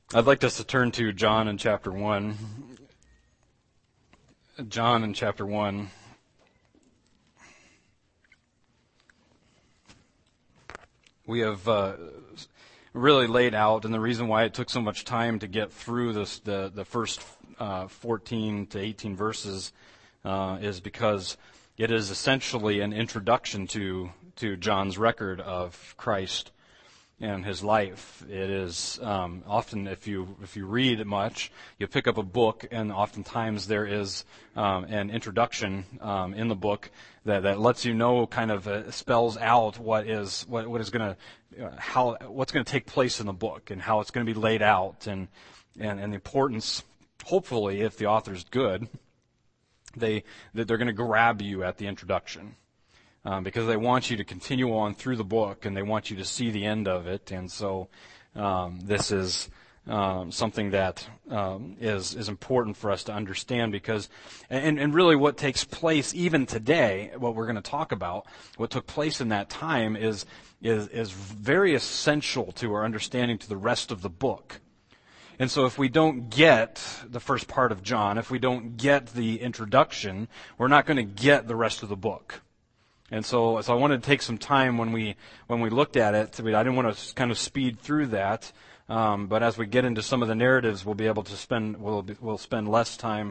I'd like us to turn to John in chapter 1. John in chapter 1. We have really laid out, and the reason why it took so much time to get through this, the first 14 to 18 verses is because it is essentially an introduction to John's record of Christ and his life. It is often, if you read much, you pick up a book, and oftentimes there is an introduction in the book that lets you know, kind of spells out what's going to take place in the book and how it's going to be laid out, and the importance. Hopefully, if the author's good, they're going to grab you at the introduction. Because they want you to continue on through the book, and they want you to see the end of it. And so this is something that is important for us to understand, because and really what takes place even today, what we're going to talk about, what took place in that time is very essential to our understanding to the rest of the book. And so if we don't get the first part of John, if we don't get the introduction, we're not going to get the rest of the book. And so I wanted to take some time when we looked at it. I didn't want to kind of speed through that, but as we get into some of the narratives, we'll be able to we'll spend less time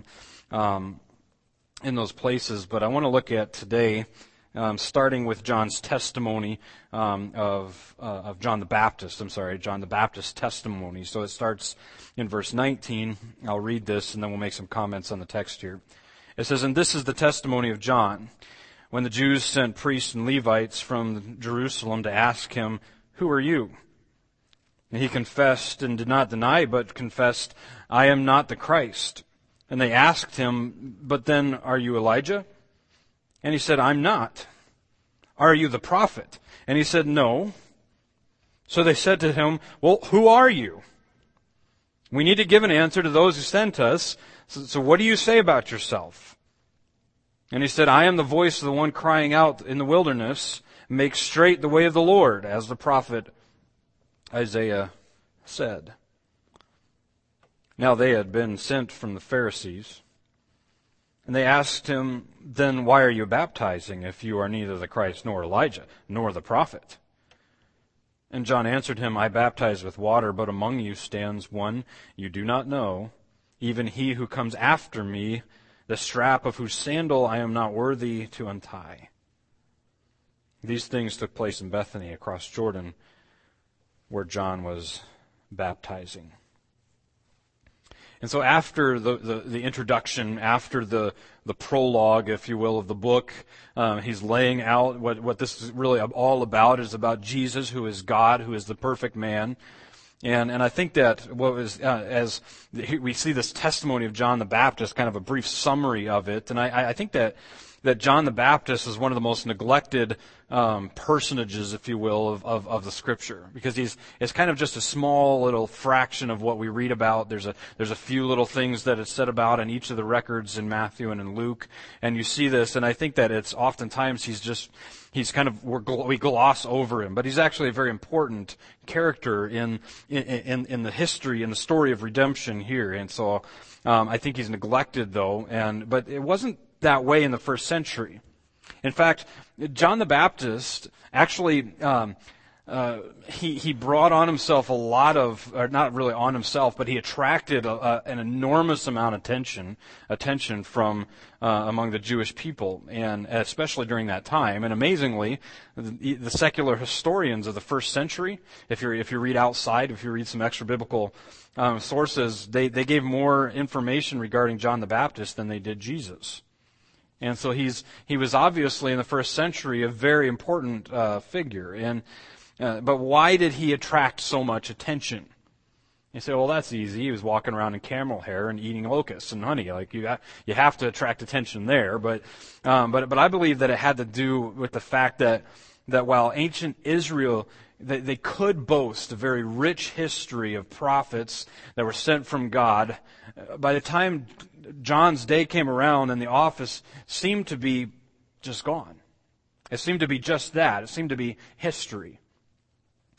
in those places. But I want to look at today, starting with John's testimony of John the Baptist. John the Baptist's testimony. So it starts in verse 19. I'll read this, and then we'll make some comments on the text here. It says, "And this is the testimony of John, when the Jews sent priests and Levites from Jerusalem to ask him, 'Who are you?' And he confessed and did not deny, but confessed, 'I am not the Christ.' And they asked him, 'But then are you Elijah?' And he said, 'I'm not.' 'Are you the prophet?' And he said, 'No.' So they said to him, 'Well, who are you? We need to give an answer to those who sent us. So what do you say about yourself?' And he said, 'I am the voice of the one crying out in the wilderness, make straight the way of the Lord, as the prophet Isaiah said.' Now they had been sent from the Pharisees. And they asked him, 'Then why are you baptizing, if you are neither the Christ nor Elijah, nor the prophet?' And John answered him, 'I baptize with water, but among you stands one you do not know, even he who comes after me, the strap of whose sandal I am not worthy to untie.' These things took place in Bethany, across Jordan, where John was baptizing." And so after the introduction, after the prologue, if you will, of the book, he's laying out what this is really all about. Is about Jesus, who is God, who is the perfect man. And I think that as we see this testimony of John the Baptist, kind of a brief summary of it, and I think that John the Baptist is one of the most neglected personages, if you will, of the Scripture, because it's kind of just a small little fraction of what we read about. There's a few little things that it's said about in each of the records in Matthew and in Luke, and you see this, and I think that it's oftentimes we gloss over him, but he's actually a very important character in the history, in the story of redemption here, and so I think he's neglected though, but it wasn't that way in the first century. In fact, John the Baptist actually he brought on himself a lot of, or not really on himself, but he attracted an enormous amount of attention from among the Jewish people, and especially during that time. And amazingly, the secular historians of the first century, if you read outside, if you read some extra biblical sources, they gave more information regarding John the Baptist than they did Jesus. And so he was obviously in the first century a very important figure. And but why did he attract so much attention? You say, well, that's easy. He was walking around in camel hair and eating locusts and honey. Like you have to attract attention there. But I believe that it had to do with the fact that while ancient Israel, they could boast a very rich history of prophets that were sent from God, by the time John's day came around and the office seemed to be just gone. It seemed to be just that. It seemed to be history.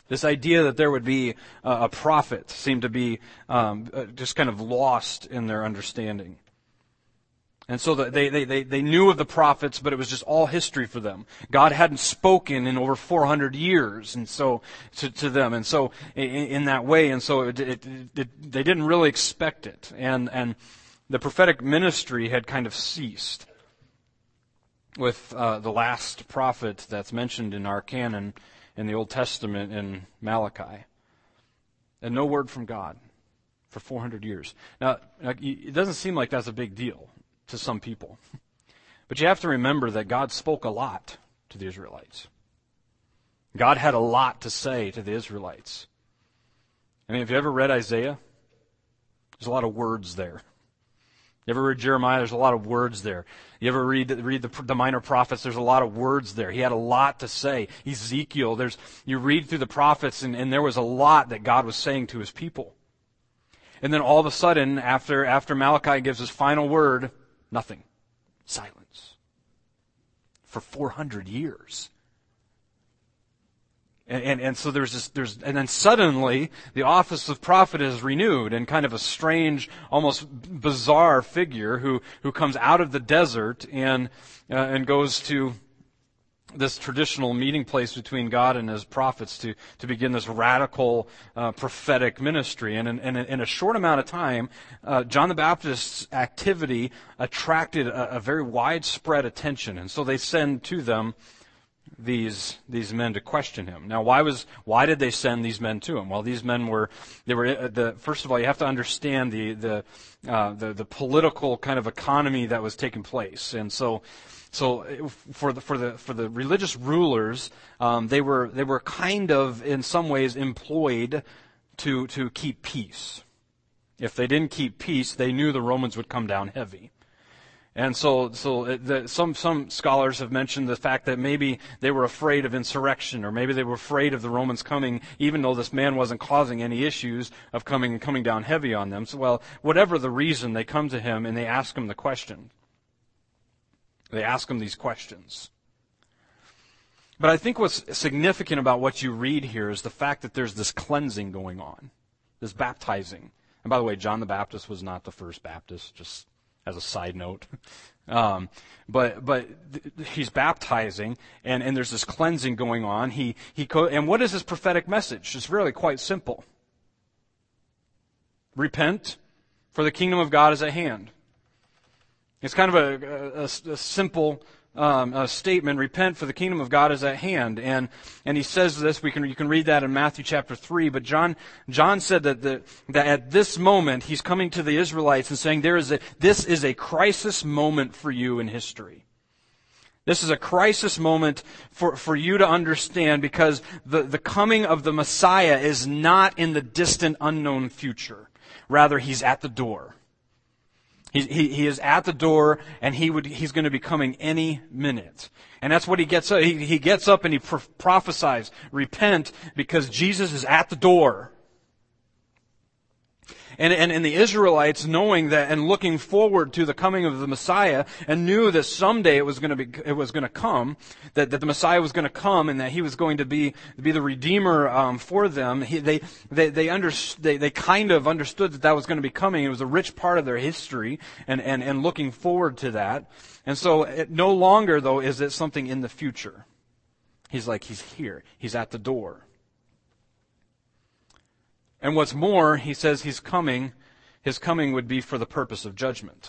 This idea that there would be a prophet seemed to be just kind of lost in their understanding. And so they knew of the prophets, but it was just all history for them. God hadn't spoken in over 400 years, and so to them, and so in that way, and so they didn't really expect it, and the prophetic ministry had kind of ceased with the last prophet that's mentioned in our canon in the Old Testament in Malachi, and no word from God for 400 years. Now, it doesn't seem like that's a big deal to some people. But you have to remember that God spoke a lot to the Israelites. God had a lot to say to the Israelites. I mean, have you ever read Isaiah? There's a lot of words there. You ever read Jeremiah? There's a lot of words there. You ever read the minor prophets? There's a lot of words there. He had a lot to say. Ezekiel, you read through the prophets, and there was a lot that God was saying to his people. And then all of a sudden, after Malachi gives his final word, nothing. Silence. For 400 years. And so and then suddenly the office of prophet is renewed, and kind of a strange, almost bizarre figure who comes out of the desert and goes to this traditional meeting place between God and his prophets to begin this radical prophetic ministry. And in a short amount of time, John the Baptist's activity attracted a very widespread attention. And so they send to them these men to question him. Now, why did they send these men to him? Well, these men first of all, you have to understand the political kind of economy that was taking place. And so for the religious rulers, they were kind of in some ways employed to keep peace. If they didn't keep peace, they knew the Romans would come down heavy. And so some scholars have mentioned the fact that maybe they were afraid of insurrection, or maybe they were afraid of the Romans coming, even though this man wasn't causing any issues of coming down heavy on them. So, well, whatever the reason, they come to him and they ask him the question. They ask him these questions. But I think what's significant about what you read here is the fact that there's this cleansing going on, this baptizing. And by the way, John the Baptist was not the first Baptist, just as a side note. But he's baptizing, and there's this cleansing going on. And what is his prophetic message? It's really quite simple. Repent, for the kingdom of God is at hand. It's kind of a simple statement. Repent, for the kingdom of God is at hand. And he says this. You can read that in Matthew chapter 3. But John said that at this moment he's coming to the Israelites and saying this is a crisis moment for you in history. This is a crisis moment for you to understand, because the coming of the Messiah is not in the distant unknown future. Rather, he's at the door. He is at the door, and he's going to be coming any minute. And that's what he gets up. He gets up and he prophesies, repent, because Jesus is at the door. And the Israelites, knowing that and looking forward to the coming of the Messiah, and knew that someday it was going to come, that the Messiah was going to come, and that he was going to be the Redeemer for them. They kind of understood that was going to be coming. It was a rich part of their history, and looking forward to that. And so no longer, though, is it something in the future. He's here. He's at the door. And what's more, he says his coming would be for the purpose of judgment.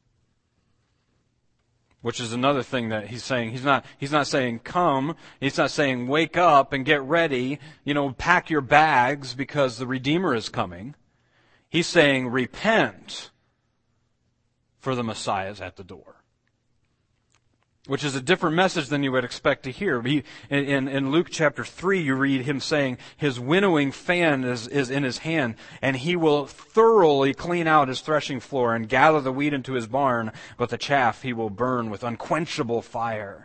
Which is another thing that he's saying. He's not saying come. He's not saying wake up and get ready, pack your bags because the Redeemer is coming. He's saying repent, for the Messiah is at the door. Which is a different message than you would expect to hear. In Luke chapter 3, you read him saying his winnowing fan is in his hand, and he will thoroughly clean out his threshing floor and gather the wheat into his barn, but the chaff he will burn with unquenchable fire.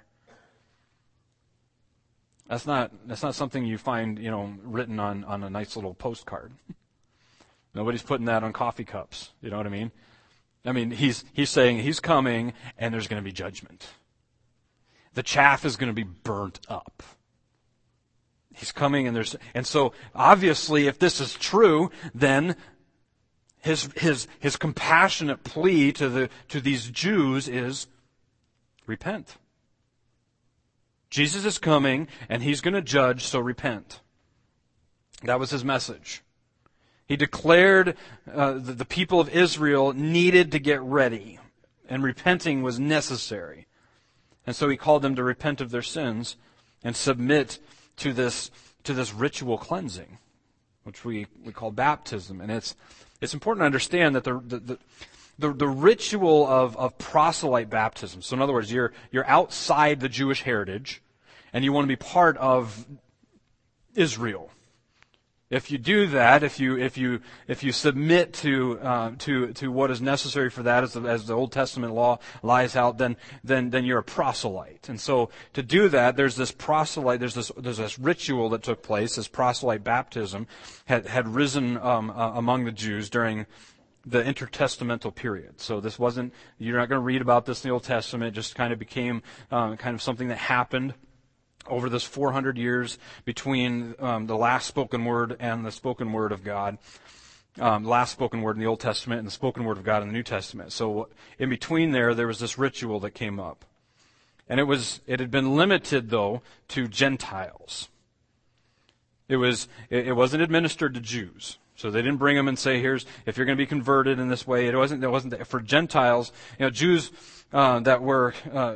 That's not something you find, written on a nice little postcard. Nobody's putting that on coffee cups. You know what I mean? I mean, he's saying he's coming, and there's going to be judgment. The chaff is going to be burnt up. He's coming, and so obviously, if this is true, then his compassionate plea to these Jews is repent. Jesus is coming, and he's going to judge, so repent. That was his message. He declared the people of Israel needed to get ready, and repenting was necessary. And so he called them to repent of their sins and submit to this ritual cleansing, which we call baptism. And it's important to understand that the ritual of proselyte baptism. So in other words, you're outside the Jewish heritage, and you want to be part of Israel. If you do that, if you submit to what is necessary for that, as the Old Testament law lies out, then you're a proselyte. And so to do that, there's this ritual that took place. This proselyte baptism had risen among the Jews during the intertestamental period. So this wasn't, you're not going to read about this in the Old Testament. It just kind of became kind of something that happened over this 400 years between the last spoken word and the spoken word of God. Last spoken word in the Old Testament and the spoken word of God in the New Testament. So in between there was this ritual that came up. And it had been limited, though, to Gentiles. It wasn't administered to Jews. So they didn't bring them and say, if you're going to be converted in this way. It wasn't for Gentiles. Jews that were,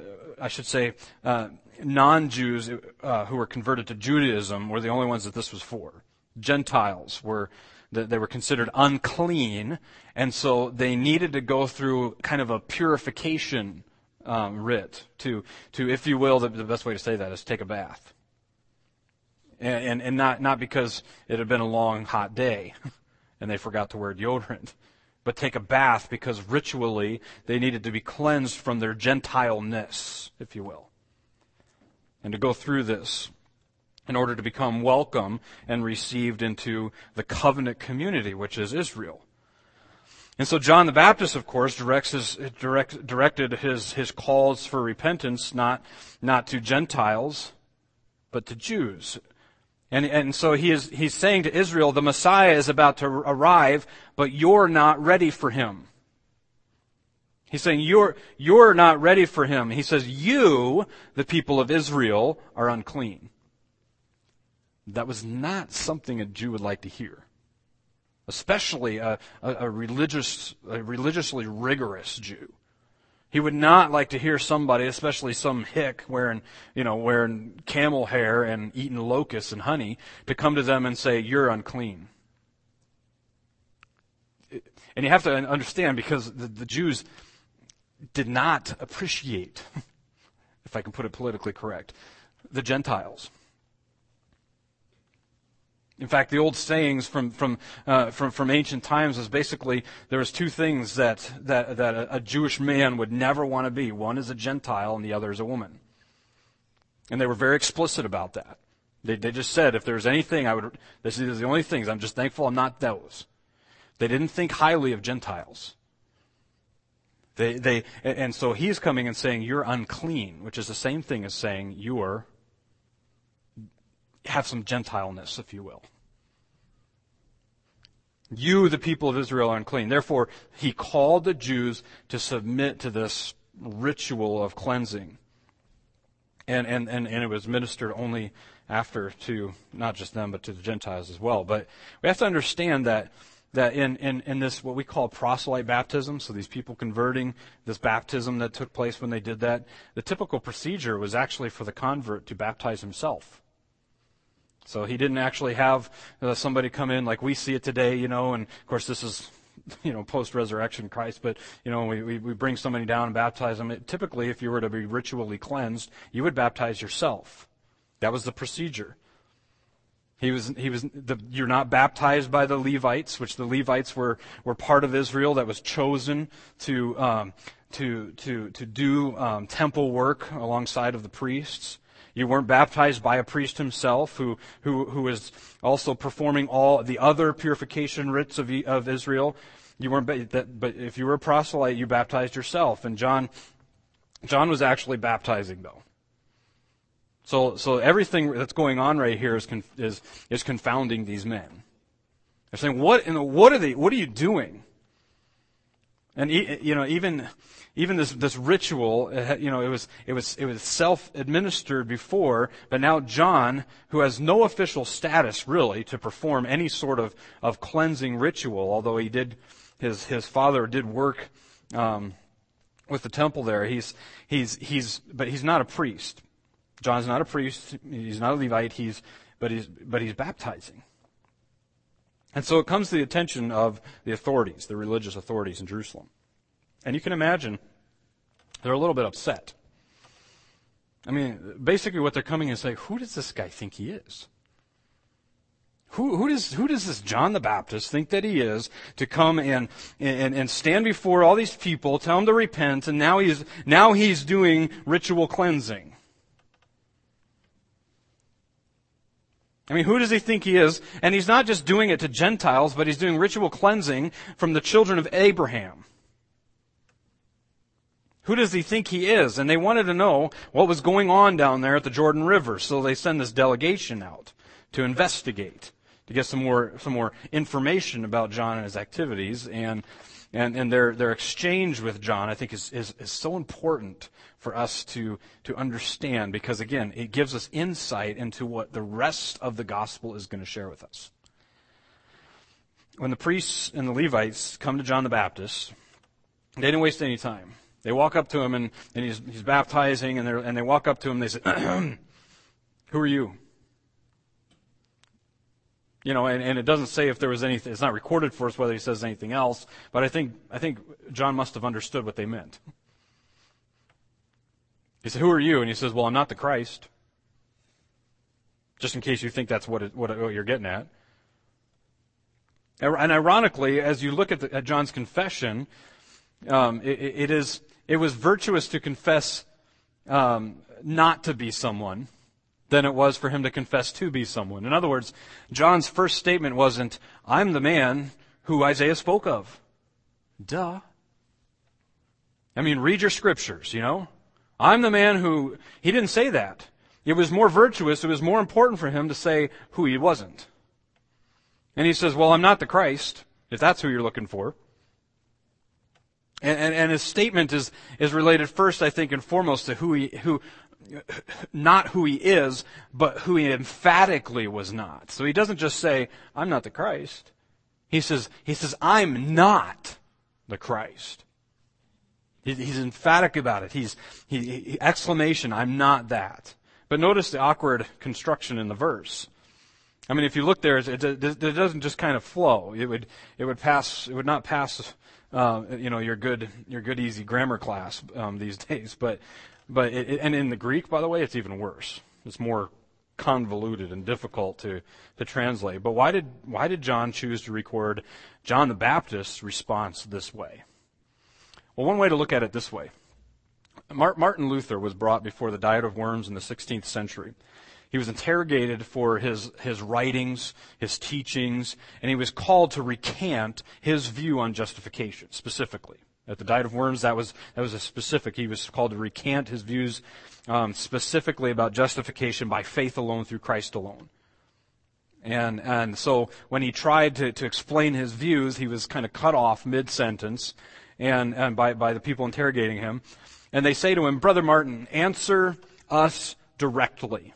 non-Jews who were converted to Judaism were the only ones that this was for. Gentiles they were considered unclean, and so they needed to go through kind of a purification rite to, if you will, the best way to say that is take a bath. And not because it had been a long, hot day and they forgot to wear deodorant, but take a bath because ritually they needed to be cleansed from their Gentile-ness, if you will. And to go through this in order to become welcome and received into the covenant community, which is Israel. And so John the Baptist, of course, directed his calls for repentance not to Gentiles, but to Jews. And so he's saying to Israel, the Messiah is about to arrive, but you're not ready for him. He's saying you're not ready for him. He says you, the people of Israel, are unclean. That was not something a Jew would like to hear, especially a religiously rigorous Jew. He would not like to hear somebody, especially some hick wearing camel hair and eating locusts and honey, to come to them and say, you're unclean. And you have to understand, because the Jews did not appreciate, if I can put it politically correct, the Gentiles. In fact, the old sayings from ancient times was basically there was two things that a Jewish man would never want to be. One is a Gentile, and the other is a woman. And they were very explicit about that. They just said, if there's anything, this is the only things. I'm just thankful I'm not those. They didn't think highly of Gentiles. And so he's coming and saying you're unclean, which is the same thing as saying have some Gentileness, if you will. You, the people of Israel, are unclean. Therefore, he called the Jews to submit to this ritual of cleansing. And it was ministered only after to not just them, but to the Gentiles as well. But we have to understand that in this, what we call proselyte baptism, so these people converting, this baptism that took place when they did that, the typical procedure was actually for the convert to baptize himself. So he didn't actually have somebody come in like we see it today, and of course this is, post-resurrection Christ, but, we bring somebody down and baptize them. Typically, if you were to be ritually cleansed, you would baptize yourself. That was the procedure. You're not baptized by the Levites, which the Levites were part of Israel that was chosen to do temple work alongside of the priests. You weren't baptized by a priest himself who was also performing all the other purification rites of Israel. You weren't, but if you were a proselyte, you baptized yourself. And John was actually baptizing, though. So everything that's going on right here is confounding these men. They're saying, what are you doing? And even this ritual, it was self-administered before, but now John, who has no official status really to perform any sort of cleansing ritual, although his father did work with the temple there. But he's not a priest. John's not a priest. He's not a Levite. But he's baptizing. And so it comes to the attention of the authorities, the religious authorities in Jerusalem. And you can imagine they're a little bit upset. I mean, basically what they're coming and saying, who does this guy think he is? Who does this John the Baptist think that he is to come and stand before all these people, tell them to repent, and now he's doing ritual cleansing? I mean, who does he think he is? And he's not just doing it to Gentiles, but he's doing ritual cleansing from the children of Abraham. Who does he think he is? And they wanted to know what was going on down there at the Jordan River, so they send this delegation out to investigate, to get some more information about John and his activities. And their exchange with John, I think, is so important for us to understand, because again, it gives us insight into what the rest of the gospel is going to share with us. When the priests and the Levites come to John the Baptist, they didn't waste any time. They walk up to him and he's baptizing, and they walk up to him. They say, "Who are you?" And it doesn't say if there was anything. It's not recorded for us whether he says anything else. But I think John must have understood what they meant. He said, "Who are you?" And he says, "Well, I'm not the Christ." Just in case you think that's what you're getting at. And ironically, as you look at John's confession, it was virtuous to confess not to be someone than it was for him to confess to be someone. In other words, John's first statement wasn't, "I'm the man who Isaiah spoke of." Duh. I mean, read your scriptures, I'm the man who... He didn't say that. It was more virtuous, it was more important for him to say who he wasn't. And he says, "Well, I'm not the Christ," if that's who you're looking for. And his statement is related first, I think, and foremost to not who he is, but who he emphatically was not. So he doesn't just say, "I'm not the Christ." He says, "I'm not the Christ." He's emphatic about it. He exclamation, "I'm not that." But notice the awkward construction in the verse. I mean, if you look there, it doesn't just kind of flow. It would not pass your good easy grammar class these days. But and in the Greek, by the way, it's even worse. It's more convoluted and difficult to translate. But why did John choose to record John the Baptist's response this way? Well, one way to look at it this way. Martin Luther was brought before the Diet of Worms in the 16th century. He was interrogated for his writings, his teachings, and he was called to recant his view on justification, specifically. At the Diet of Worms, that was a specific. He was called to recant his views specifically about justification by faith alone through Christ alone. And so when he tried to explain his views, he was kind of cut off mid-sentence and by the people interrogating him. And they say to him, "Brother Martin, answer us directly.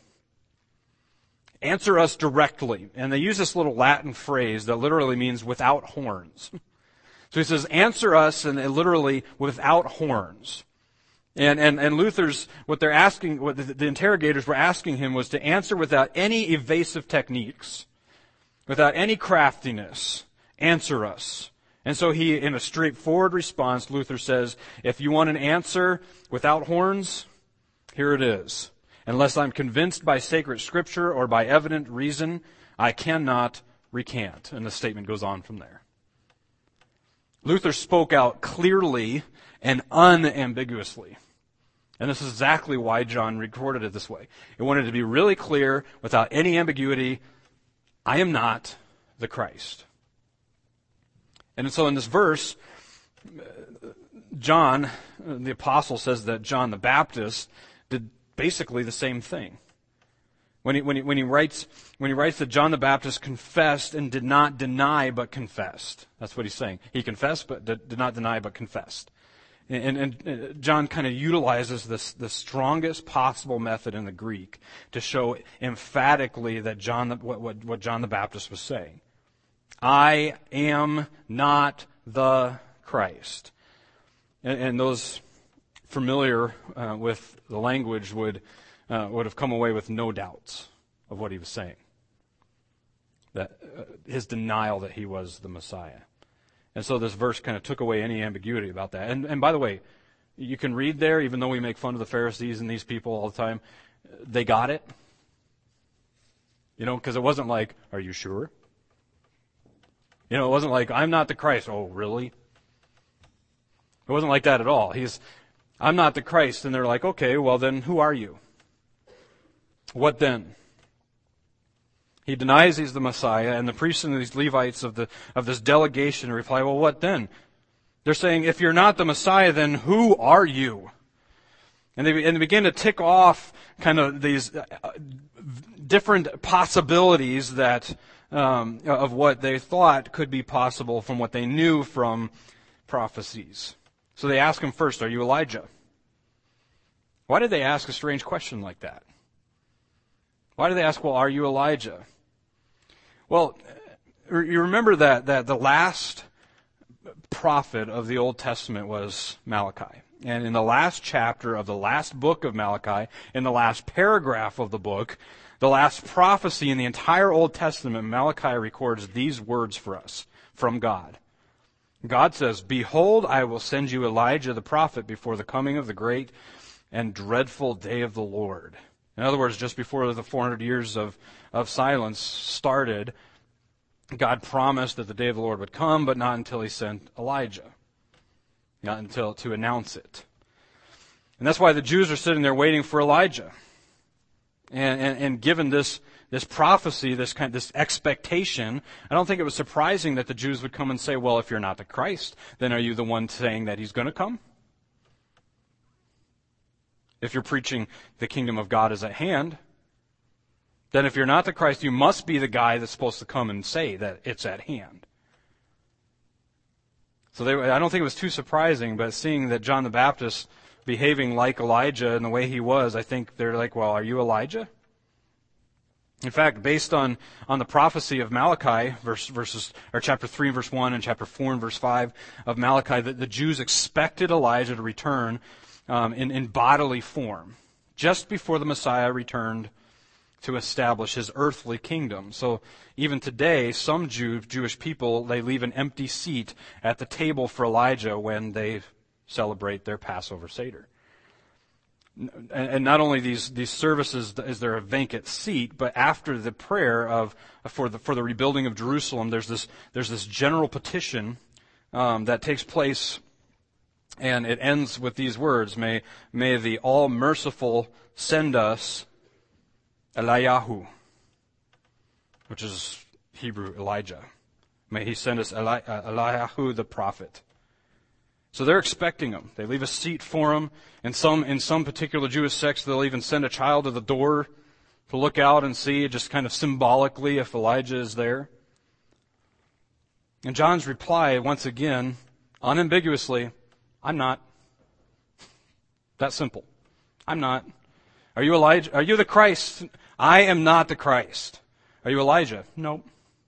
Answer us directly." And they use this little Latin phrase that literally means without horns. So he says, "Answer us," and literally without horns. And Luther's, what the interrogators were asking him was to answer without any evasive techniques, without any craftiness. Answer us. And so he, in a straightforward response, Luther says, "If you want an answer without horns, here it is. Unless I'm convinced by sacred scripture or by evident reason, I cannot recant." And the statement goes on from there. Luther spoke out clearly and unambiguously. And this is exactly why John recorded it this way. He wanted to be really clear, without any ambiguity, I am not the Christ. And so in this verse, John, the apostle, says that John the Baptist did basically the same thing. When he writes that John the Baptist confessed and did not deny but confessed. That's what he's saying. He confessed but did not deny but confessed. And John kind of utilizes the strongest possible method in the Greek to show emphatically that what John the Baptist was saying. I am not the Christ. And those familiar with the language would have come away with no doubts of what he was saying. That his denial that he was the Messiah. And so this verse kind of took away any ambiguity about that. And by the way, you can read there, even though we make fun of the Pharisees and these people all the time, they got it. Because it wasn't like, are you sure? It wasn't like, I'm not the Christ. Oh, really? It wasn't like that at all. I'm not the Christ. And they're like, okay, well then, who are you? What then? He denies he's the Messiah, and the priests and these Levites of this delegation reply, well, what then? They're saying, if you're not the Messiah, then who are you? And they begin to tick off kind of these different possibilities that of what they thought could be possible from what they knew from prophecies. So they ask him first, are you Elijah? Why did they ask a strange question like that? Why did they ask, well, are you Elijah? Well, you remember that the last prophet of the Old Testament was Malachi. And in the last chapter of the last book of Malachi, in the last paragraph of the book, the last prophecy in the entire Old Testament, Malachi records these words for us from God. God says, behold, I will send you Elijah the prophet before the coming of the great and dreadful day of the Lord. In other words, just before the 400 years of silence started, God promised that the day of the Lord would come, but not until he sent Elijah. Not until to announce it. And that's why the Jews are sitting there waiting for Elijah. And given this prophecy, this expectation, I don't think it was surprising that the Jews would come and say, well, if you're not the Christ, then are you the one saying that he's going to come? If you're preaching the kingdom of God is at hand, then if you're not the Christ, you must be the guy that's supposed to come and say that it's at hand. So I don't think it was too surprising, but seeing that John the Baptist behaving like Elijah in the way he was, I think they're like, well, are you Elijah? In fact, based on the prophecy of Malachi, chapter 3 verse 1 and chapter 4 and verse 5 of Malachi, that the Jews expected Elijah to return in bodily form, just before the Messiah returned to establish his earthly kingdom. So even today, some Jewish people, they leave an empty seat at the table for Elijah when they celebrate their Passover Seder. And not only these services is there a vacant seat, but after the prayer for the rebuilding of Jerusalem, there's this general petition that takes place. And it ends with these words, may the all-merciful send us Eliyahu, which is Hebrew Elijah. May he send us Eliyahu the prophet. So they're expecting him. They leave a seat for him. In some particular Jewish sects, they'll even send a child to the door to look out and see, just kind of symbolically, if Elijah is there. And John's reply, once again, unambiguously, I'm not. That simple. I'm not. Are you Elijah? Are you the Christ? I am not the Christ. Are you Elijah? No.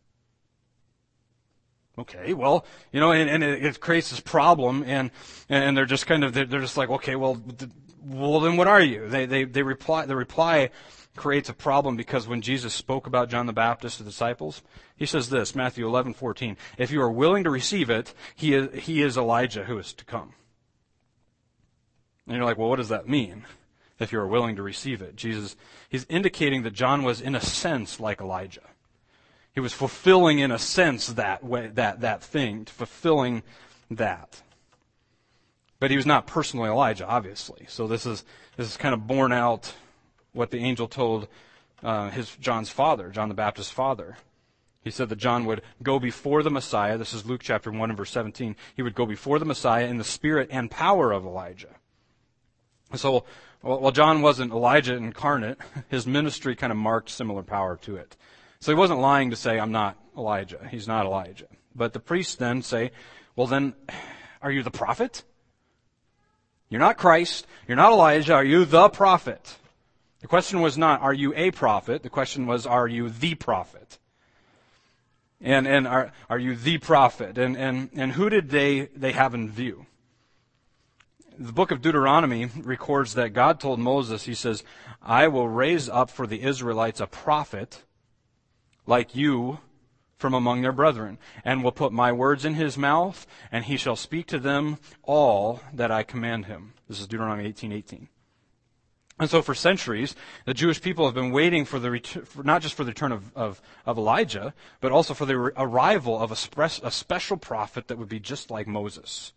Okay, well, and it creates this problem, and they're just they're just like, okay, well then what are you? They reply. The reply creates a problem because when Jesus spoke about John the Baptist to the disciples, he says this, Matthew 11:14, if you are willing to receive it, he is Elijah who is to come. And you're like, well, what does that mean? If you are willing to receive it. He's indicating that John was in a sense like Elijah. He was fulfilling in a sense that thing, fulfilling that. But he was not personally Elijah, obviously. So this is kind of borne out what the angel told John's father, John the Baptist's father. He said that John would go before the Messiah. This is Luke chapter 1 and verse 17. He would go before the Messiah in the spirit and power of Elijah. So Well, John wasn't Elijah incarnate. His ministry kind of marked similar power to it. So he wasn't lying to say, I'm not Elijah. He's not Elijah. But the priests then say, well then, are you the prophet? You're not Christ. You're not Elijah. Are you the prophet? The question was not, are you a prophet? The question was, are you the prophet? And are you the prophet? And who did they have in view? The book of Deuteronomy records that God told Moses, he says, I will raise up for the Israelites a prophet like you from among their brethren, and will put my words in his mouth, and he shall speak to them all that I command him. This is Deuteronomy 18:18. And so for centuries, the Jewish people have been waiting for not just for the return of Elijah, but also for the arrival of a special prophet that would be just like Moses.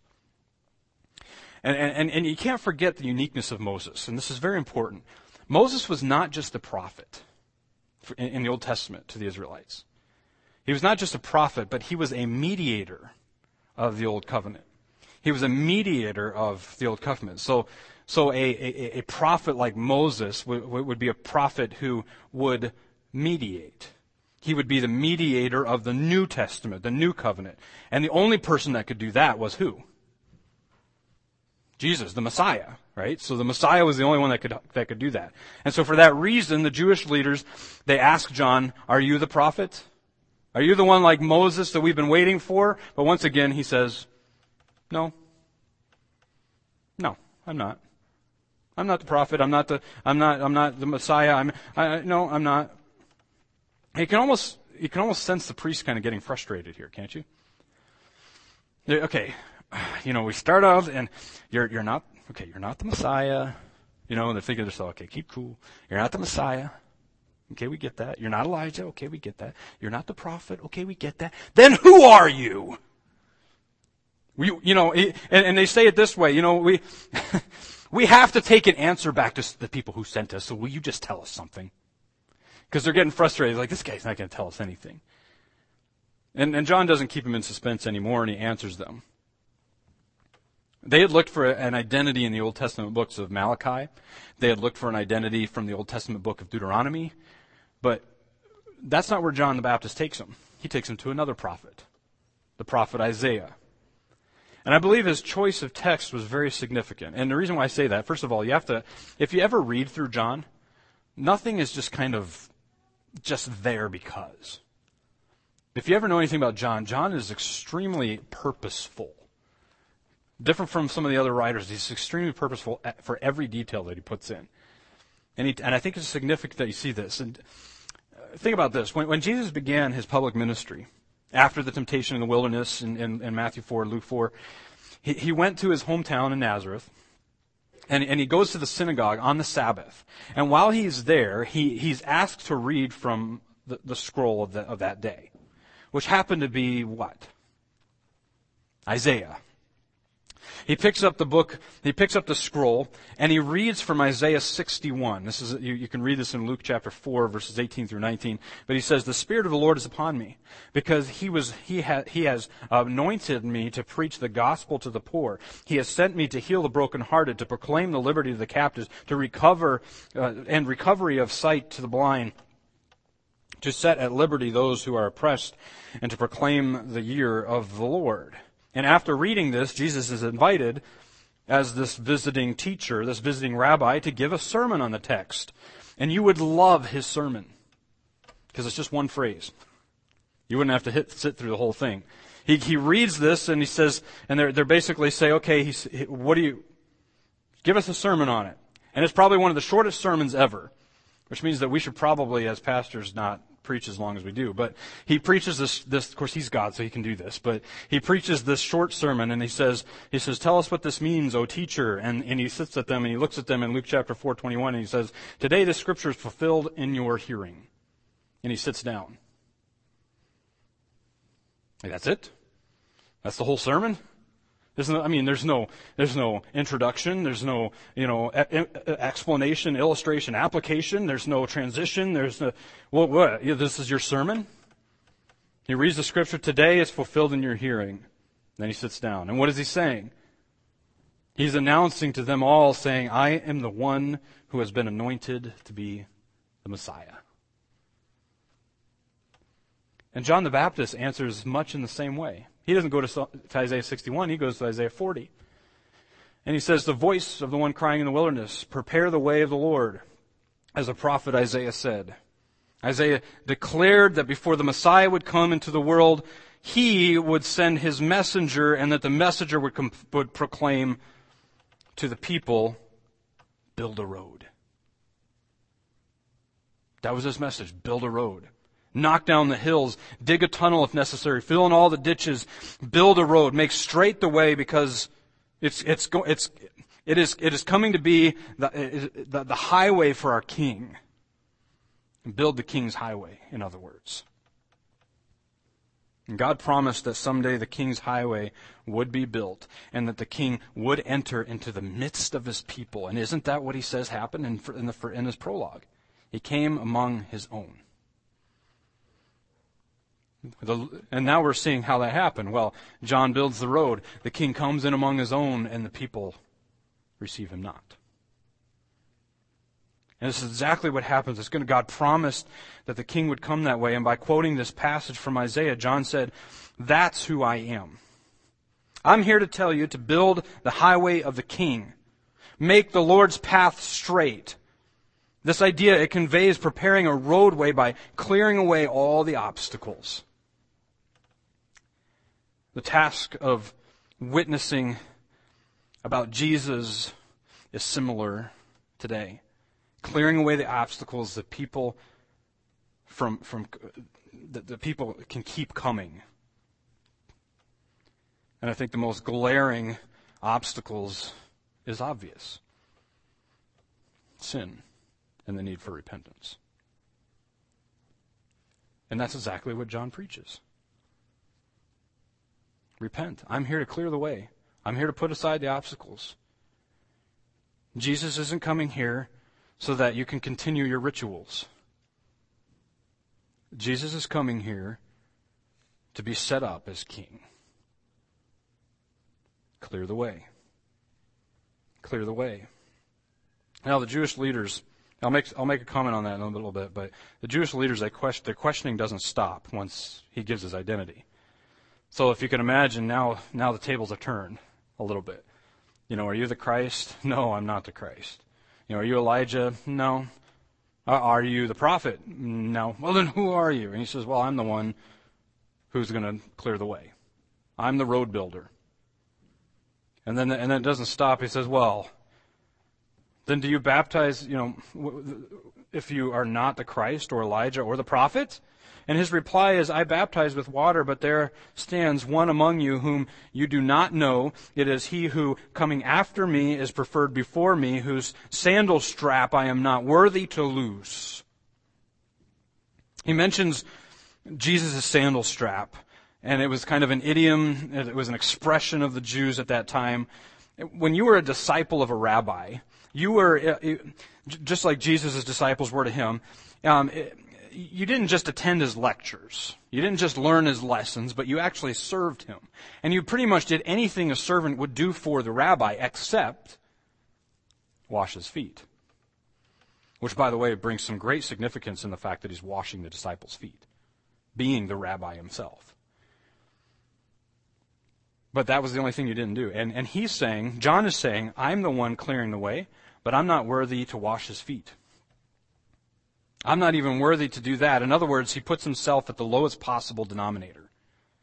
And you can't forget the uniqueness of Moses, and this is very important. Moses was not just a prophet in the Old Testament to the Israelites. He was not just a prophet, but he was a mediator of the Old Covenant. He was a mediator of the Old Covenant. So a prophet like Moses would be a prophet who would mediate. He would be the mediator of the New Testament, the New Covenant. And the only person that could do that was who? Jesus, the Messiah, right? So the Messiah was the only one that could do that. And so for that reason, the Jewish leaders, they asked John, are you the prophet? Are you the one like Moses that we've been waiting for? But once again, he says, no. No, I'm not. I'm not the prophet. I'm not the Messiah. No, I'm not. You can almost sense the priest kind of getting frustrated here, can't you? Okay, we start out and you're not the Messiah. And they're thinking to themselves, okay, keep cool. You're not the Messiah. Okay, we get that. You're not Elijah. Okay, we get that. You're not the prophet. Okay, we get that. Then who are you? And they say it this way, we have to take an answer back to the people who sent us, so will you just tell us something? Because they're getting frustrated, like, this guy's not going to tell us anything. And John doesn't keep them in suspense anymore, and he answers them. They had looked for an identity in the Old Testament books of Malachi. They had looked for an identity from the Old Testament book of Deuteronomy. But that's not where John the Baptist takes them. He takes them to another prophet, the prophet Isaiah. And I believe his choice of text was very significant. And the reason why I say that, first of all, if you ever read through John, nothing is just kind of just there because. If you ever know anything about John, John is extremely purposeful. Different from some of the other writers, he's extremely purposeful for every detail that he puts in. And I think it's significant that you see this. And think about this. When Jesus began his public ministry, after the temptation in the wilderness in Matthew 4, Luke 4, he went to his hometown in Nazareth, and he goes to the synagogue on the Sabbath. And while he's there, he's asked to read from the scroll of that day, which happened to be what? Isaiah. He picks up the scroll, and he reads from Isaiah 61. This is you can read this in Luke chapter 4, verses 18 through 19. But he says, "The Spirit of the Lord is upon me, because he has anointed me to preach the gospel to the poor. He has sent me to heal the brokenhearted, to proclaim the liberty to the captives, to recovery of sight to the blind, to set at liberty those who are oppressed, and to proclaim the year of the Lord." And after reading this, Jesus is invited as this visiting teacher, this visiting rabbi, to give a sermon on the text. And you would love his sermon, because it's just one phrase. You wouldn't have to sit through the whole thing. He reads this and he says, and they're basically say, okay, give us a sermon on it. And it's probably one of the shortest sermons ever, which means that we should probably, as pastors, not preach as long as we do. But he preaches this, of course he's God, so he can do this, but he preaches this short sermon, and he says, "Tell us what this means, O teacher." And he sits at them and he looks at them in Luke chapter 4:21, and he says, "Today this scripture is fulfilled in your hearing." And he sits down. Like, that's it? That's the whole sermon? There's no introduction. There's no, explanation, illustration, application. There's no transition. There's no, what? This is your sermon? He reads the scripture, "Today is fulfilled in your hearing." Then he sits down. And what is he saying? He's announcing to them all, saying, I am the one who has been anointed to be the Messiah. And John the Baptist answers much in the same way. He doesn't go to Isaiah 61, he goes to Isaiah 40. And he says, the voice of the one crying in the wilderness, prepare the way of the Lord, as the prophet Isaiah said. Isaiah declared that before the Messiah would come into the world, he would send his messenger, and that the messenger would proclaim to the people, build a road. That was his message, build a road. Knock down the hills, dig a tunnel if necessary, fill in all the ditches, build a road, make straight the way, because it is coming to be the highway for our King. Build the King's highway, in other words. And God promised that someday the King's highway would be built, and that the King would enter into the midst of his people. And isn't that what he says happened in his prologue? He came among his own. And now we're seeing how that happened. Well, John builds the road. The King comes in among his own, and the people receive him not. And this is exactly what happens. God promised that the King would come that way. And by quoting this passage from Isaiah, John said, that's who I am. I'm here to tell you to build the highway of the King. Make the Lord's path straight. This idea, it conveys preparing a roadway by clearing away all the obstacles. The task of witnessing about Jesus is similar today. Clearing away the obstacles that people the people can keep coming. And I think the most glaring obstacles is obvious. Sin and the need for repentance. And that's exactly what John preaches. Repent. I'm here to clear the way. I'm here to put aside the obstacles. Jesus isn't coming here so that you can continue your rituals. Jesus is coming here to be set up as King. Clear the way. Clear the way. Now the Jewish leaders, I'll make a comment on that in a little bit, but the Jewish leaders, their questioning doesn't stop once he gives his identity. So if you can imagine, now the tables are turned a little bit. Are you the Christ? No, I'm not the Christ. Are you Elijah? No. Are you the prophet? No. Well, then who are you? And he says, well, I'm the one who's going to clear the way. I'm the road builder. And then it doesn't stop. He says, well, then do you baptize, if you are not the Christ or Elijah or the prophet? And his reply is, I baptize with water, but there stands one among you whom you do not know. It is he who, coming after me, is preferred before me, whose sandal strap I am not worthy to loose. He mentions Jesus' sandal strap, and it was kind of an idiom. It was an expression of the Jews at that time. When you were a disciple of a rabbi, you were, just like Jesus' disciples were to him, you didn't just attend his lectures. You didn't just learn his lessons, but you actually served him. And you pretty much did anything a servant would do for the rabbi except wash his feet. Which, by the way, brings some great significance in the fact that he's washing the disciples' feet, being the rabbi himself. But that was the only thing you didn't do. And he's saying, John is saying, I'm the one clearing the way, but I'm not worthy to wash his feet. I'm not even worthy to do that. In other words, he puts himself at the lowest possible denominator.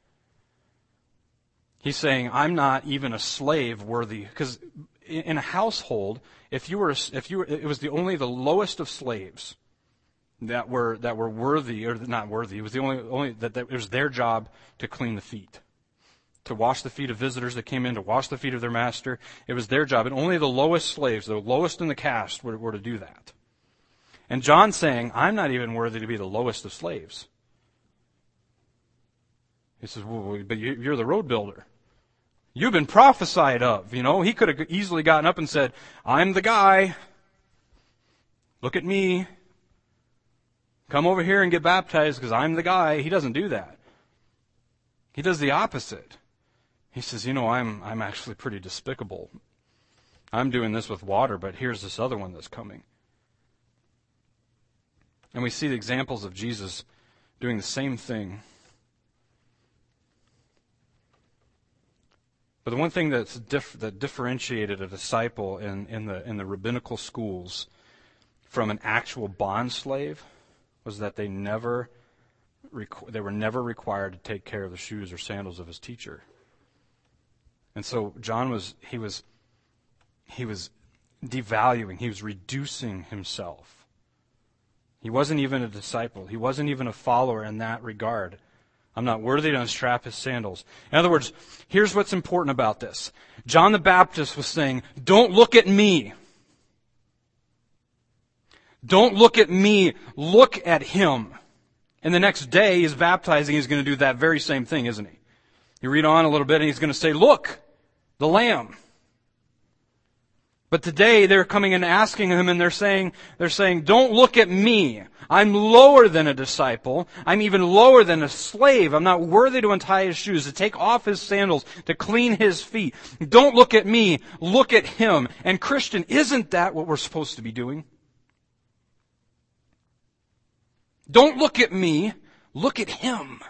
He's saying, I'm not even a slave worthy. Because in a household, it was only the lowest of slaves that were worthy, or not worthy. It was it was their job to clean the feet, to wash the feet of visitors that came in, to wash the feet of their master. It was their job. And only the lowest slaves, the lowest in the caste, were to do that. And John's saying, I'm not even worthy to be the lowest of slaves. He says, well, but you're the road builder. You've been prophesied of. He could have easily gotten up and said, I'm the guy. Look at me. Come over here and get baptized because I'm the guy. He doesn't do that. He does the opposite. He says, I'm actually pretty despicable. I'm doing this with water, but here's this other one that's coming. And we see the examples of Jesus doing the same thing. But the one thing that differentiated a disciple in the rabbinical schools from an actual bond slave was that they were never required to take care of the shoes or sandals of his teacher. And so John was devaluing, he was reducing himself. He wasn't even a disciple. He wasn't even a follower in that regard. I'm not worthy to unstrap his sandals. In other words, here's what's important about this. John the Baptist was saying, don't look at me. Don't look at me. Look at him. And the next day he's baptizing, he's going to do that very same thing, isn't he? You read on a little bit and he's going to say, look, the Lamb. But today they're coming and asking him and they're saying, don't look at me. I'm lower than a disciple. I'm even lower than a slave. I'm not worthy to untie his shoes, to take off his sandals, to clean his feet. Don't look at me. Look at him. And Christian, isn't that what we're supposed to be doing? Don't look at me. Look at him.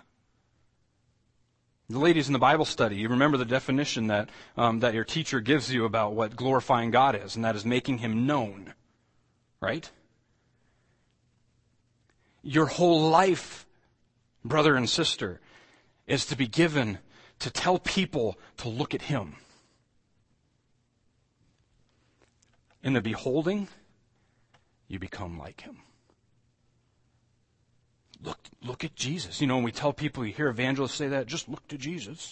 The ladies in the Bible study, you remember the definition that your teacher gives you about what glorifying God is, and that is making him known. Right? Your whole life, brother and sister, is to be given to tell people to look at him. In the beholding, you become like him. Look at Jesus. You know, when we tell people, you hear evangelists say that, just look to Jesus.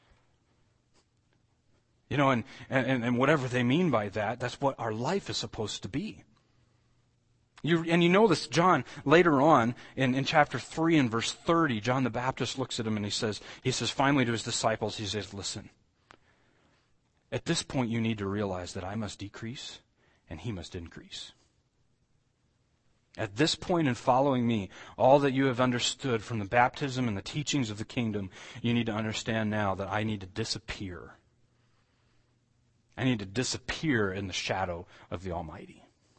You know, and whatever they mean by that, that's what our life is supposed to be. You know this, John, later on in chapter 3 and verse 30, John the Baptist looks at him and he says finally to his disciples, he says, listen, at this point you need to realize that I must decrease and he must increase. At this point in following me, all that you have understood from the baptism and the teachings of the kingdom, you need to understand now that I need to disappear. I need to disappear in the shadow of the Almighty.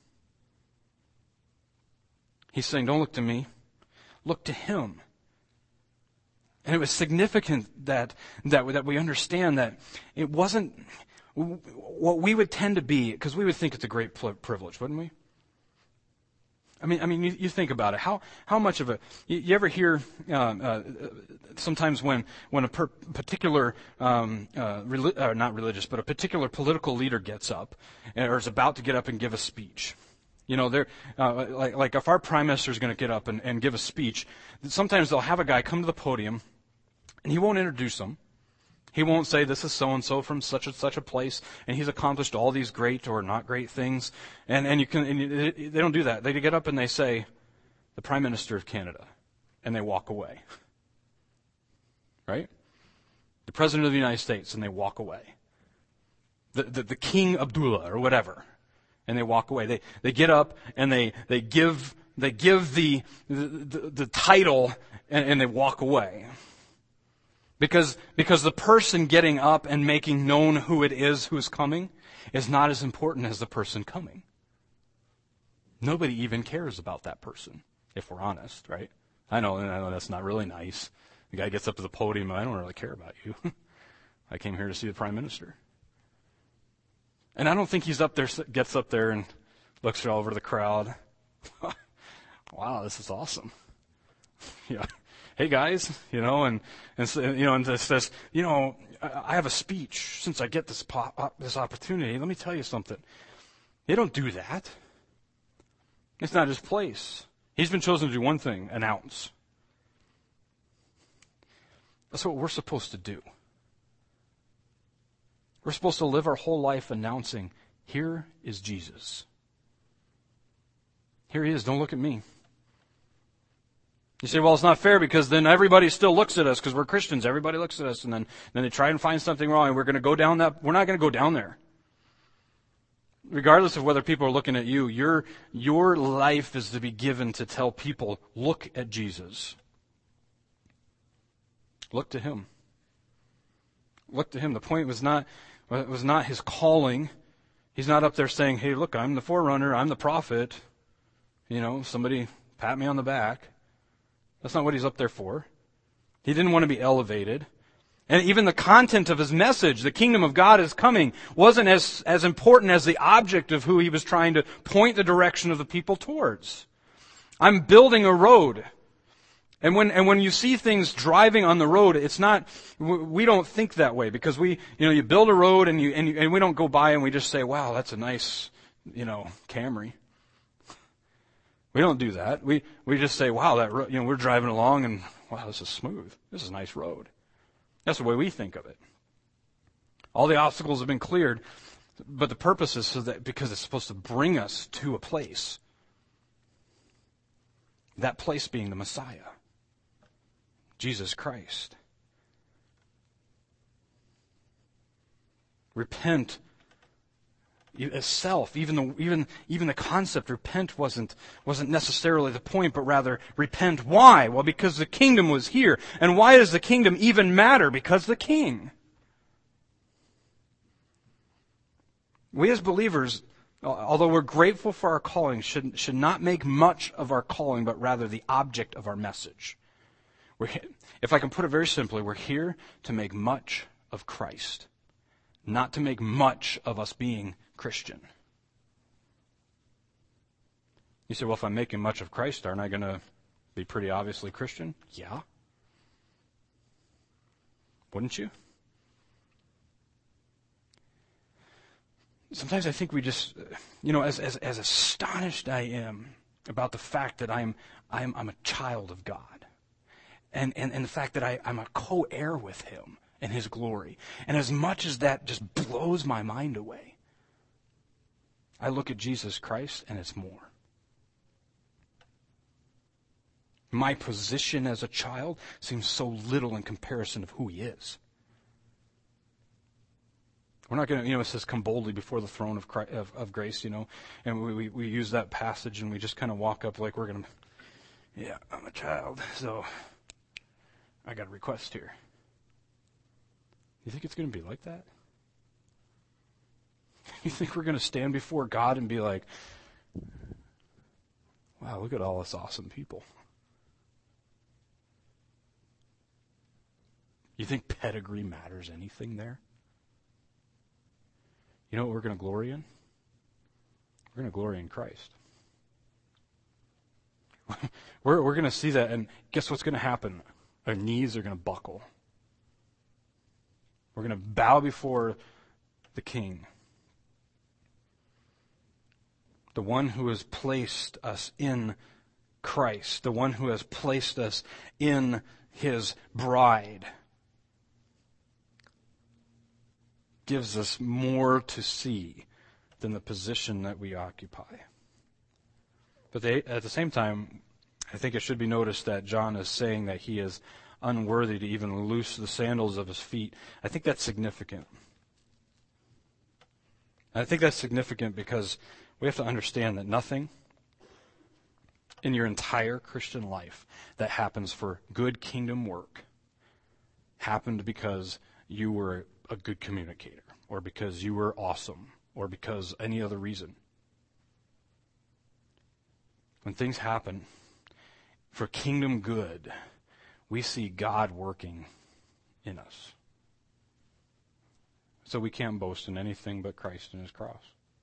He's saying, don't look to me, look to him. And it was significant that we understand that it wasn't what we would tend to be, because we would think it's a great privilege, wouldn't we? I mean, you think about it. How much of you ever hear sometimes when a particular not religious, but a particular political leader gets up or is about to get up and give a speech. You know, they're like if our prime minister is going to get up and give a speech, sometimes they'll have a guy come to the podium, and he won't introduce them. He won't say, this is so-and-so from such and such a place, and he's accomplished all these great or not great things. And they don't do that. They get up and they say, the Prime Minister of Canada, and they walk away. Right? The President of the United States, and they walk away. The King Abdullah, or whatever, and they walk away. They get up and they give the title, and they walk away. Because the person getting up and making known who it is who's coming is not as important as the person coming. Nobody even cares about that person, if we're honest, right? I know that's not really nice. The guy gets up to the podium, I don't really care about you. I came here to see the Prime Minister. And I don't think gets up there and looks all over the crowd. Wow, this is awesome. Yeah. Hey guys, and says, I have a speech since I get this opportunity. Let me tell you something. They don't do that. It's not his place. He's been chosen to do one thing, announce. That's what we're supposed to do. We're supposed to live our whole life announcing, here is Jesus. Here he is, don't look at me. You say, well, it's not fair because then everybody still looks at us because we're Christians. Everybody looks at us and then they try and find something wrong and we're going to go down that. We're not going to go down there. Regardless of whether people are looking at you, your life is to be given to tell people, look at Jesus. Look to him. Look to him. The point was not his calling. He's not up there saying, hey, look, I'm the forerunner, I'm the prophet. Somebody pat me on the back. That's not what he's up there for. He didn't want to be elevated. And even the content of his message, the kingdom of God is coming, wasn't as important as the object of who he was trying to point the direction of the people towards. I'm building a road. And when you see things driving on the road, it's not, we don't think that way, because you build a road and we don't go by and we just say, wow, that's a nice, Camry. We don't do that. We just say, wow, that road, we're driving along and wow, this is smooth. This is a nice road. That's the way we think of it. All the obstacles have been cleared, but the purpose is so that because it's supposed to bring us to a place. That place being the Messiah, Jesus Christ. Repent itself, even the concept repent wasn't necessarily the point, but rather repent. Why? Well, because the kingdom was here. And why does the kingdom even matter? Because the king. We as believers, although we're grateful for our calling, should not make much of our calling, but rather the object of our message. If I can put it very simply, we're here to make much of Christ, not to make much of us being Christian. You say, well, if I'm making much of Christ, aren't I going to be pretty obviously Christian? Yeah. Wouldn't you? Sometimes I think we just, as astonished I am about the fact that I'm a child of God, and the fact that I'm a co-heir with Him in His glory, and as much as that just blows my mind away, I look at Jesus Christ and it's more. My position as a child seems so little in comparison of who He is. We're not going to, it says come boldly before the throne of Christ, of grace, and we use that passage and we just kind of walk up like we're going to, I'm a child, so I got a request here. You think it's going to be like that? You think we're going to stand before God and be like, wow, look at all this awesome people? You think pedigree matters anything there? You know what we're going to glory in? We're going to glory in Christ. We're going to see that, and guess what's going to happen? Our knees are going to buckle. We're going to bow before the King, the one who has placed us in Christ, the one who has placed us in His bride. Gives us more to see than the position that we occupy. But at the same time, I think it should be noticed that John is saying that he is unworthy to even loose the sandals of his feet. I think that's significant. I think that's significant because we have to understand that nothing in your entire Christian life that happens for good kingdom work happened because you were a good communicator, or because you were awesome, or because any other reason. When things happen for kingdom good, we see God working in us. So we can't boast in anything but Christ and His cross.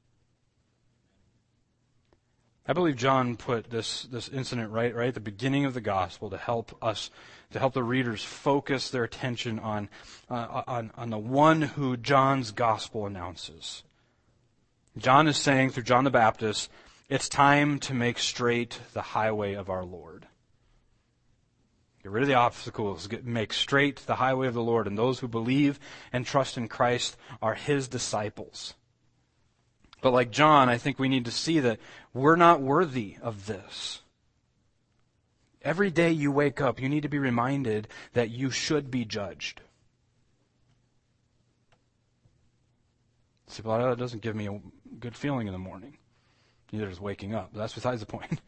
I believe John put this incident right at the beginning of the gospel to help the readers focus their attention on the one who John's gospel announces. John is saying through John the Baptist, it's time to make straight the highway of our Lord. Get rid of the obstacles, make straight the highway of the Lord, and those who believe and trust in Christ are His disciples. But like John, I think we need to see that we're not worthy of this. Every day you wake up, you need to be reminded that you should be judged. See, well, that doesn't give me a good feeling in the morning. Neither does waking up. But that's besides the point.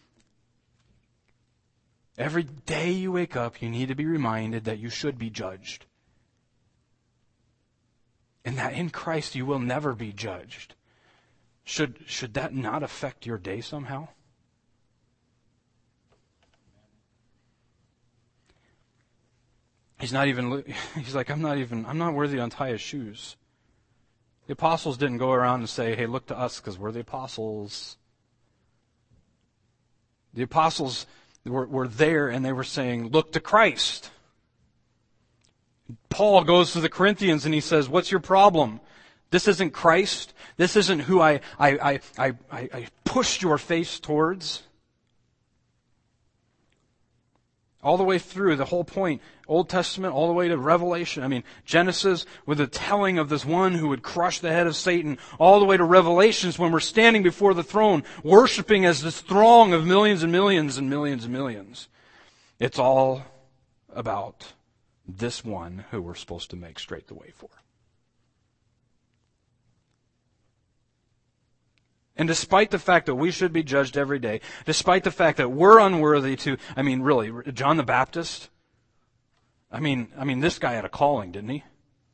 Every day you wake up, you need to be reminded that you should be judged. And that in Christ you will never be judged. should that not affect your day somehow? He's like, I'm not worthy to untie his shoes. The apostles didn't go around and say, hey, look to us because we're the apostles. The apostles were there and they were saying, look to Christ. Paul goes to the Corinthians and he says, what's your problem? This isn't Christ. This isn't who I pushed your face towards. All the way through, the whole point, Old Testament, all the way to Revelation. I mean, Genesis with the telling of this one who would crush the head of Satan, all the way to Revelations when we're standing before the throne, worshiping as this throng of millions and millions and millions and millions. It's all about this one who we're supposed to make straight the way for. And despite the fact that we should be judged every day, despite the fact that we're unworthy to, really, John the Baptist, this guy had a calling, didn't he?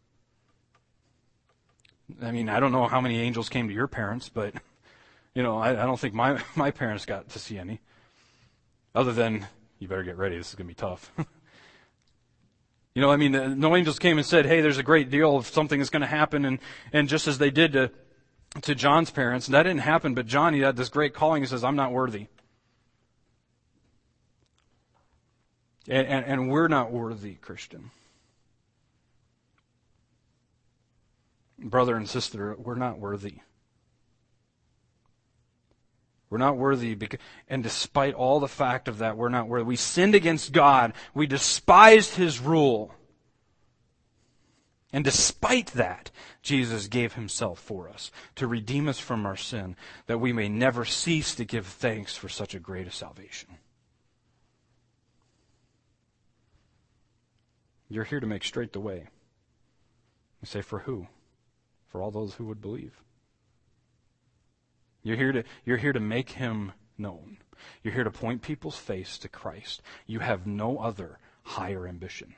I don't know how many angels came to your parents, but, I don't think my parents got to see any. Other than, you better get ready, this is going to be tough. No angels came and said, hey, there's a great deal of something that's going to happen, and just as they did to John's parents, and that didn't happen, but John, he had this great calling. He says, I'm not worthy. And we're not worthy, Christian. Brother and sister, we're not worthy. We're not worthy, and despite all the fact of that, we're not worthy. We sinned against God. We despised His rule. And despite that, Jesus gave Himself for us to redeem us from our sin, that we may never cease to give thanks for such a great a salvation. You're here to make straight the way. You say, for who? For all those who would believe. You're here to make Him known. You're here to point people's face to Christ. You have no other higher ambition.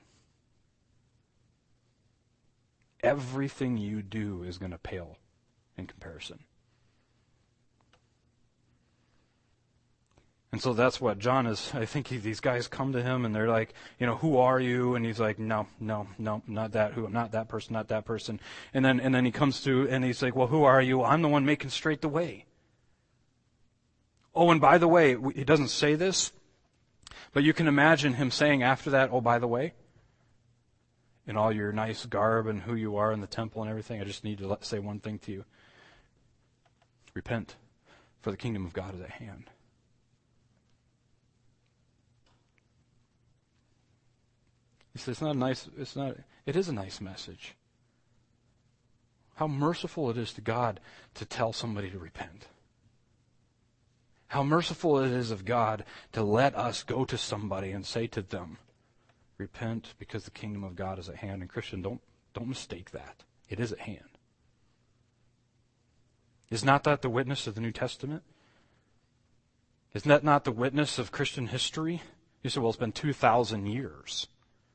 Everything you do is going to pale in comparison. And so that's what John is. I think these guys come to him and they're like, who are you? And he's like, no, not that. Who? I'm not that person, not that person. And then he comes to and he's like, well, who are you? I'm the one making straight the way. Oh, and by the way, he doesn't say this, but you can imagine him saying after that, oh, by the way, in all your nice garb and who you are in the temple and everything, I just need to say one thing to you. Repent, for the kingdom of God is at hand. He says, it is a nice message. How merciful it is to God to tell somebody to repent. How merciful it is of God to let us go to somebody and say to them, repent because the kingdom of God is at hand. And Christian, don't mistake that. It is at hand. Is not that the witness of the New Testament? Isn't that not the witness of Christian history? You say, well, it's been 2,000 years.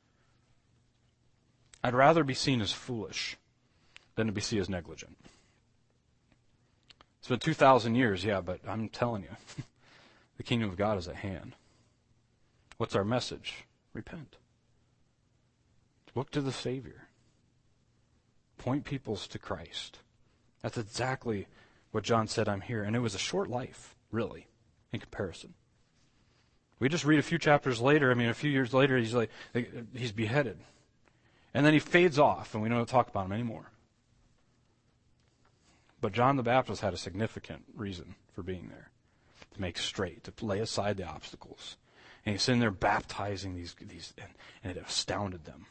I'd rather be seen as foolish than to be seen as negligent. It's been 2,000 years, yeah, but I'm telling you, the kingdom of God is at hand. What's our message? Repent. Look to the Savior. Point peoples to Christ. That's exactly what John said, I'm here. And it was a short life, really, in comparison. We just read a few chapters later, a few years later, he's beheaded. And then he fades off, and we don't talk about him anymore. But John the Baptist had a significant reason for being there. To make straight, to lay aside the obstacles. And he's sitting there baptizing these and it astounded them.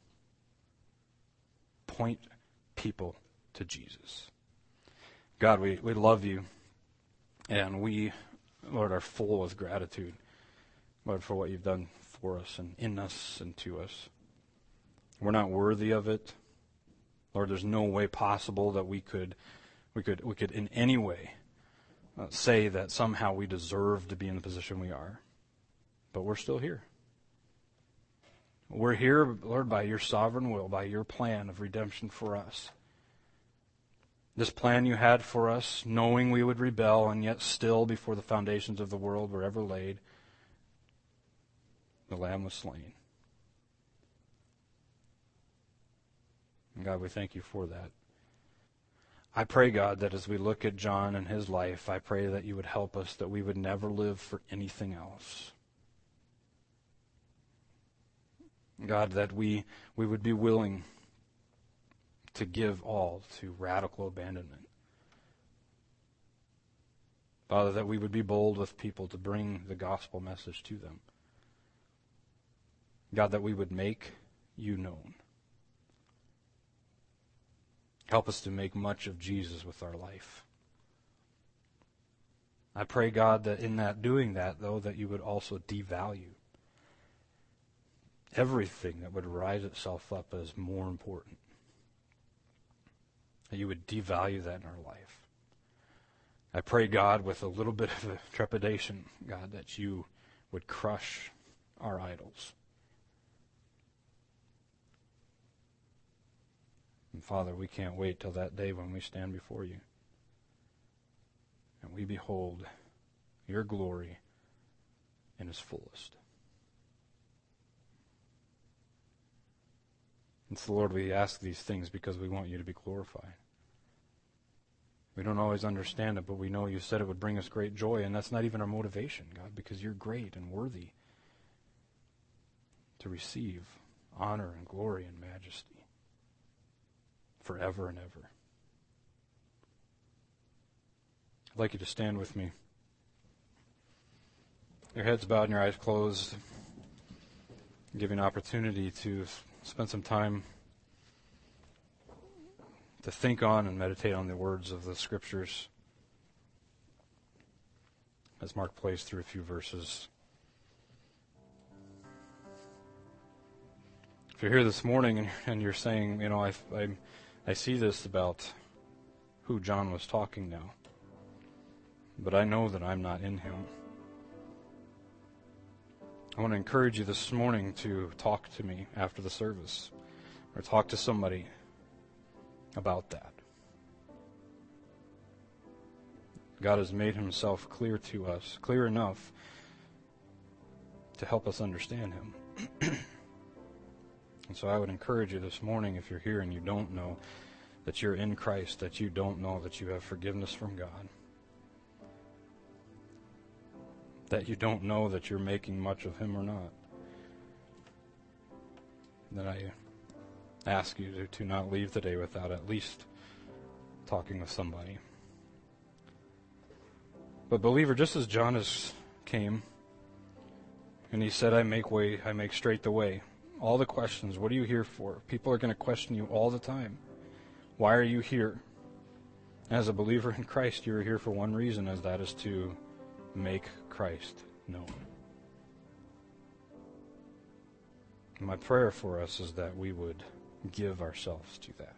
Point people to Jesus. God, we love you, and we, Lord, are full of gratitude, Lord, for what you've done for us and in us and to us. We're not worthy of it. Lord, there's no way possible that we could in any way say that somehow we deserve to be in the position we are. But we're still here. We're here, Lord, by your sovereign will, by your plan of redemption for us. This plan you had for us, knowing we would rebel, and yet still before the foundations of the world were ever laid, the Lamb was slain. And God, we thank you for that. I pray, God, that as we look at John and his life, I pray that you would help us, that we would never live for anything else. God, that we would be willing to give all to radical abandonment. Father, that we would be bold with people to bring the gospel message to them. God, that we would make you known. Help us to make much of Jesus with our life. I pray, God, that in that doing that, though, that you would also devalue everything that would rise itself up as more important. That you would devalue that in our life. I pray, God, with a little bit of a trepidation, God, that you would crush our idols. And Father, we can't wait till that day when we stand before you and we behold your glory in its fullest. And so, Lord, we ask these things because we want you to be glorified. We don't always understand it, but we know you said it would bring us great joy, and that's not even our motivation, God, because you're great and worthy to receive honor and glory and majesty forever and ever. I'd like you to stand with me. Your heads bowed and your eyes closed. Give you an opportunity to spend some time to think on and meditate on the words of the Scriptures as Mark plays through a few verses. If you're here this morning and you're saying, you know, I see this about who John was talking now, but I know that I'm not in him. I want to encourage you this morning to talk to me after the service or talk to somebody about that. God has made himself clear to us, clear enough to help us understand him. And so I would encourage you this morning, if you're here and you don't know that you're in Christ, that you don't know that you have forgiveness from God, that you don't know that you're making much of him or not, then I ask you to not leave today without at least talking with somebody. But believer, just as John came and he said, I make straight the way. All the questions, what are you here for? People are going to question you all the time. Why are you here? As a believer in Christ, you are here for one reason, as that is to make Christ known. My prayer for us is that we would give ourselves to that.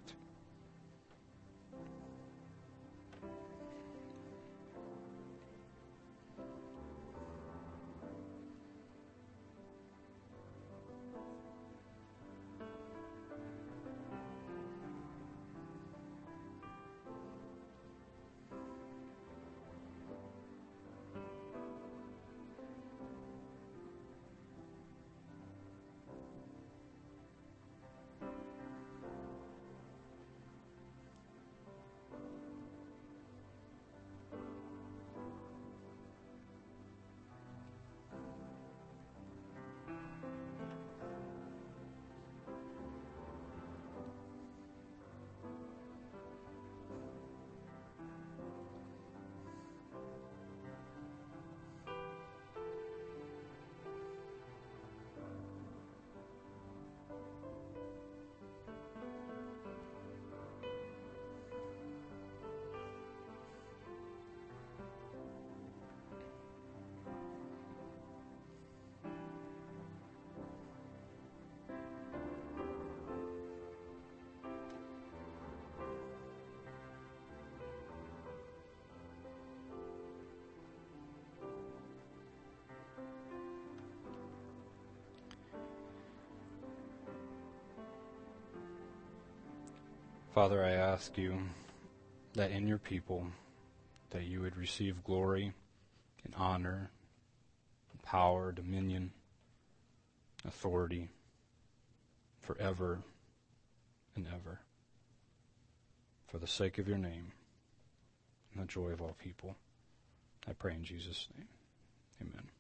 Father, I ask you that in your people, that you would receive glory and honor, power, dominion, authority forever and ever, for the sake of your name and the joy of all people. I pray in Jesus' name. Amen.